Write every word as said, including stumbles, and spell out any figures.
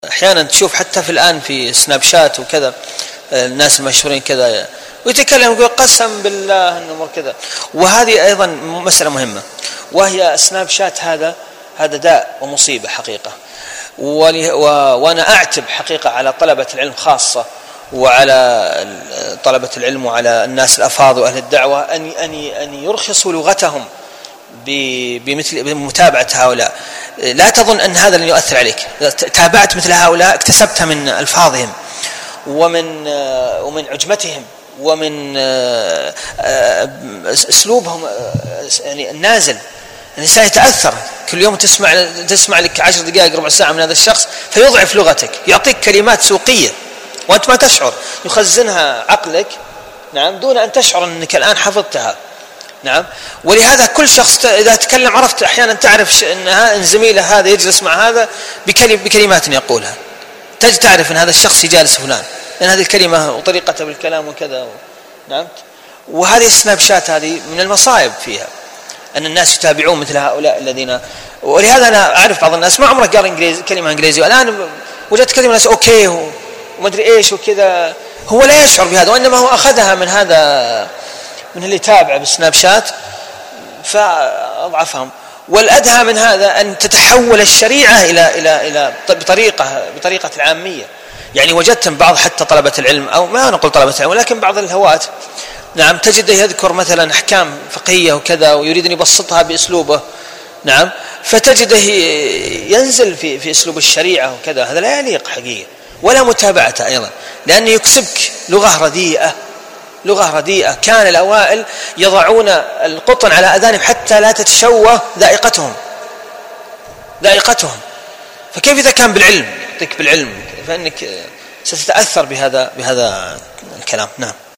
أحيانا تشوف حتى في الآن في سناب شات وكذا الناس المشهورين كذا ويتكلم يقول قسم بالله الأمور كذا. وهذه أيضا مسألة مهمة، وهي سناب شات هذا هذا داء ومصيبة حقيقة. وأنا أعتب حقيقة على طلبة العلم خاصة وعلى طلبة العلم وعلى الناس الأفاضل وأهل الدعوة أن أن أن يرخصوا لغتهم بمثل بمتابعة هؤلاء. لا تظن أن هذا لن يؤثر عليك. تابعت مثل هؤلاء اكتسبت من ألفاظهم ومن ومن عجمتهم ومن أسلوبهم يعني النازل. الإنسان يتأثر كل يوم تسمع تسمع لك عشر دقائق ربع ساعة من هذا الشخص فيضعف لغتك، يعطيك كلمات سوقية وأنت ما تشعر، يخزنها عقلك نعم دون أن تشعر أنك الآن حفظتها نعم. ولهذا كل شخص إذا تكلم عرفت أحيانا تعرف أن زميله هذا يجلس مع هذا بكلمات يقولها، تجد تعرف أن هذا الشخص يجالس فلان لأن هذه الكلمة وطريقته بالكلام وكذا نعم. وهذه السناب شات هذه من المصائب فيها أن الناس يتابعون مثل هؤلاء الذين. ولهذا أنا أعرف بعض الناس ما عمره قال إنجليزي كلمة إنجليزية والآن وجدت كلمة ناس أوكي وما أدري إيش وكذا، هو لا يشعر بهذا وإنما هو أخذها من هذا من اللي تابعه بالسناب شات فأضعفهم. والأدهى من هذا أن تتحول الشريعة إلى إلى إلى بطريقة بطريقة العامية. يعني وجدت بعض حتى طلبة العلم أو ما نقول طلبة العلم ولكن بعض الهوات نعم تجده يذكر مثلا أحكام فقهية وكذا ويريد أن يبسطها بأسلوبه نعم، فتجده ينزل في في أسلوب الشريعة وكذا. هذا لا يليق حقيقة ولا متابعته أيضا، لأنه يكسبك لغة رديئة لغة رديئة. كان الأوائل يضعون القطن على أذانهم حتى لا تتشوه ذائقتهم ذائقتهم فكيف إذا كان بالعلم يعطيك بالعلم فإنك ستتأثر بهذا بهذا الكلام نعم.